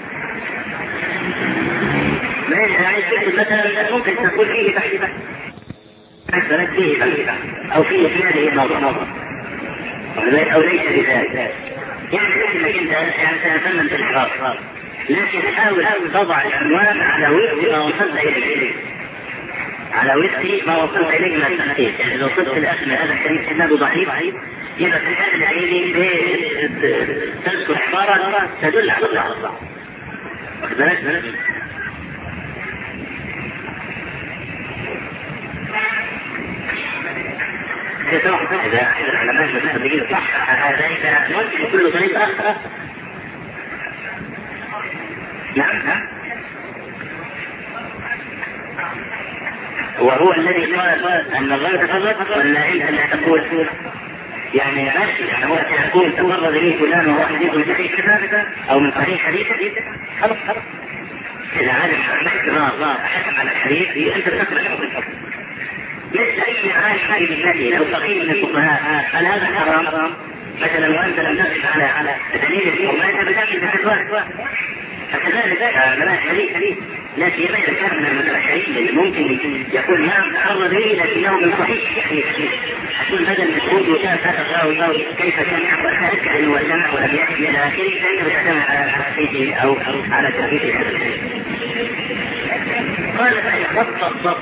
مثلا ممكن تقول فيه بحث مثلا فيه بحث أو فيه هذه الموضوع أو ليس بذلك، يعني انك انت يعني سنفنن في الحراس، لكن حاول تضع العنوان على وفق ما وصلت اليه، على وفق ما وصلت اليه من التنقيح. يعني لو صرت الاسماء هذا الحديث اسناده ضعيف يبقى في هذا الحديث تذكر عباره تدل على الضعف. إذا العلماء المسلمين صح هذا ممكن كل طريقة أخرى. نعم وهو الذي قال أن الغير تفرد ولا أنت لا تقول يعني ماشي، يعني هو يقول تفرد لي فلان وهو حديث من صحيح كتابه أو من صحيح حديثه خلاص إذا هذا الاحترام حكم على الحديث أنت تقبل الحكم. مثل أي عالم بالنبي لو فقيه من الفقهاء هل هذا حرام؟ مثلا وأنت لم تقف على دليل الحرمات بدأت بفتوى، فكذلك علماء حديث لا سيما إذا كان من المتأخرين اللي ممكن يقول نعم تعرض لي لكنه من صحيح حديث، حتى هذا المشهود وشاف هذا الراوي كيف كان يعمل ذلك أنه سمع ولم يأتي إلى آخره فإنه يعتمد على حديثه أو على تحديث هذا الحديث. قال فإن خط الضبط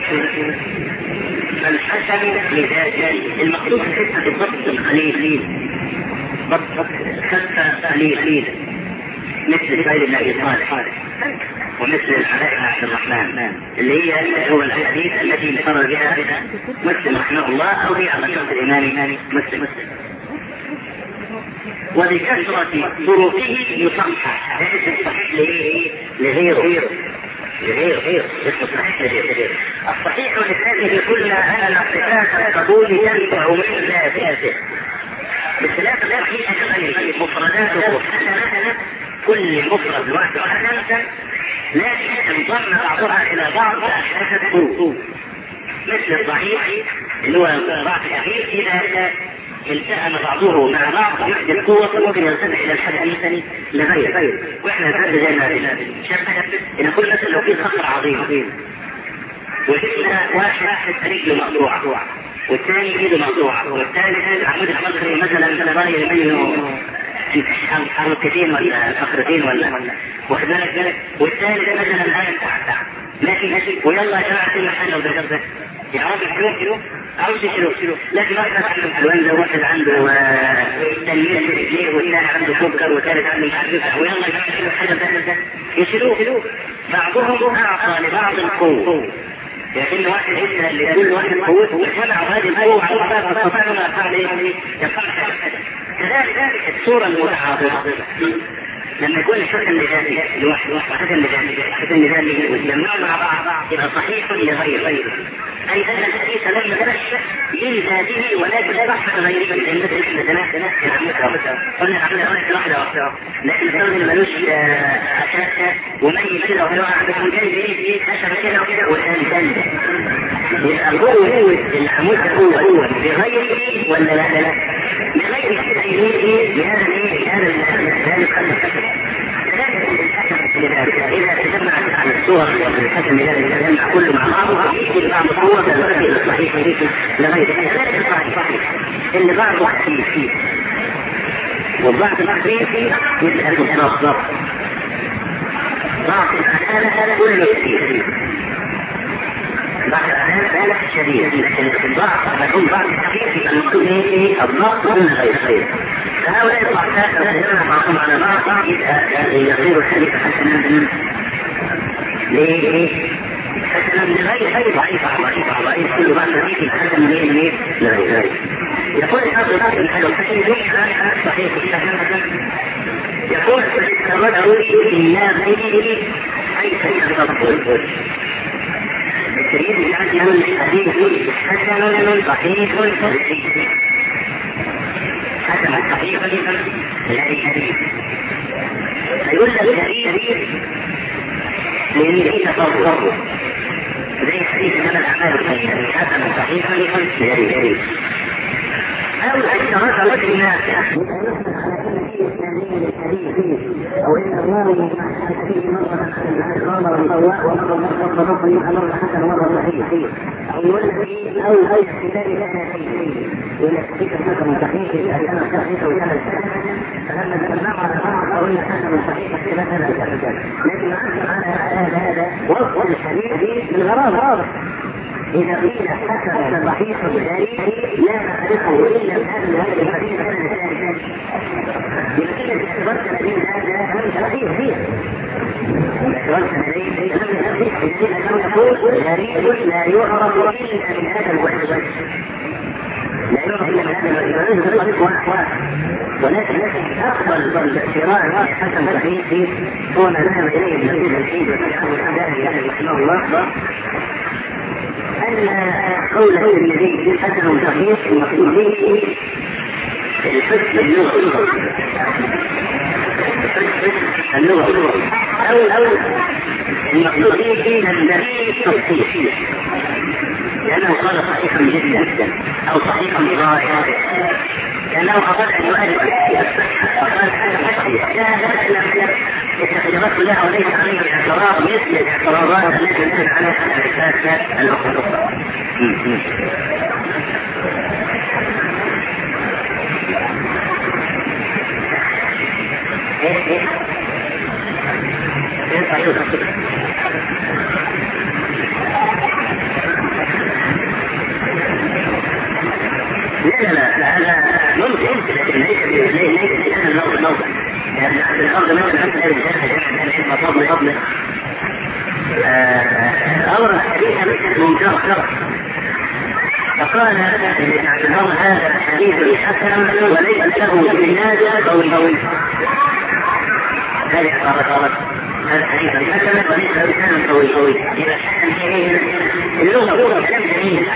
فالحسن لذاته، المقصود في حسن الضبط القليل، ضبط خفة قليل مثل سعيد بن أبي صالح ومثل العلاء بن عبد الرحمن اللي هو الحديث التي انفرد بها مسلم رحمه الله أو هي على شرط الإمام مسلم، وبكثرة طرقه يصحح ليس الصحيح لغيره الصحيح لذاته قلنا أن صفات القبول تنبع من ذاته بخلاف الصحيح الغير مفرداته حسنة، كل مفرد لوحده حسنة لكن انضم بعضها إلى بعض فأحدثت قوة، مثل الضعيف اللي هو ضعف الأخير إذا التأم بعضه مع بعض يحدث قوة ممكن يرتفع إلى الحد الثاني لغير. وإحنا نتعرض زي ما شبه إن كل مثل لو في خطر عظيم وجدنا واحد رجله مقطوعة والثاني ايده مقطوعة والثالث عمود الفقري مثلا راية منه حركتين ولا فقرتين ولا واخد بالك، والثالث مثلا الآن لكن ويلا يا جماعة المحل لو ذكرت يعرف الحلو أو تشيلوه، لكن واحد عنده حلوان وواحد عنده تنمية في رجليه والثاني عنده سكر والثالث عنده معرفة ويلا يا جماعة يشيلوا حاجة ده يشيلوه. بعضهم أعطى لبعض القوة، لكن واحد يسأل لكل واحد قوته وجمعوا هذه القوة على بعضها فاستطاعوا ما فعل يفعل حاجة. كذلك الصورة المتعاطفة لما يكون الحسن لذاته الواحد وحسن لذاته ويجمعوا مع بعض يبقى صحيح لغيره، أي أن الحديث لم يتبشر لذاته ولكن صح غيره لأن مثل قلنا عملنا واحدة لكن الرجل ملوش أساس وميت كده وهو بيكون جاي خشب كده وكده والآن يبقى هو العمود هو بغيره ولا لا بغير هذا القلب كذلك الحسن لذاته إذا تجمعت على الصور الحسن إذا تجمع كله مع بعضه يجي بعض الصور تنتقل الصحيح لغير ذلك اللي بعضه خفيف والبعض الخفيف يسأل النصر بعض الأحيان كله كثير بعض الأحيان شديد لكن الضعف يكون بعض الخفيف المكتوب فيه الضغط من غير فهؤلاء الضعفاء يجمع بعضهم على بعض يصير الحديث حسنا حسنا لغير ضعيف كل بعض الحديث حسنا لغير يقول الحافظ الحديث صحيح يقول الرجل إلا غيره حيث يتفضل السيد الحسن الحديث حسن صحيح حسن صحيح الحديث يقول لك الحديث لأنه تصور زي حديث إنما الأعمال بالنيات حسن صحيح الحديث أو أن رجل الناس أو إن الله فيه مرة أو يولد أو غير كتاب يلتقيك حسن صحيح أنا صحيح وكان فلما تجمعها أو إن حسن صحيح في مثلا لكن هذا وصف الحديث بالغرابة إذا قيل حسن صحيح لا نعرفه إلا من هذا الحديث الثاني يمكن اعتبرت الذين هذا صحيح اعتبرت الذين يقول غريب لا يعرف إلا من هذا الوجه لا يعرف إلا من هذا الوجه ولكن أفضل شراء حسن صحيح هو ما ذهب إليه ابن الحين رحمه الله أن قوله الذي حسن صحيح المقصود به الحسن اللغة أو المقصود به التصحيح لأنه قال صحيحا جدا أو صحيحا بغاية لأنه أراد أن يؤلف فقال هذا صحيح اعتراضات لها وليس عليه اعتراض مثل الاعتراضات التي تنزل على الأساس الأخرى. لا هذا ممكن لكن ليس هذا الموضع يعني الأرض موضع حتى الجنة فضل أمر حديثا منكر فقال ابن عبد البر هذا حديث حسن وليس له بناجة قوي هذه عبارة هذا حديث حسن وليس له بناجة قوي إذا حسن اللغة كلام جميل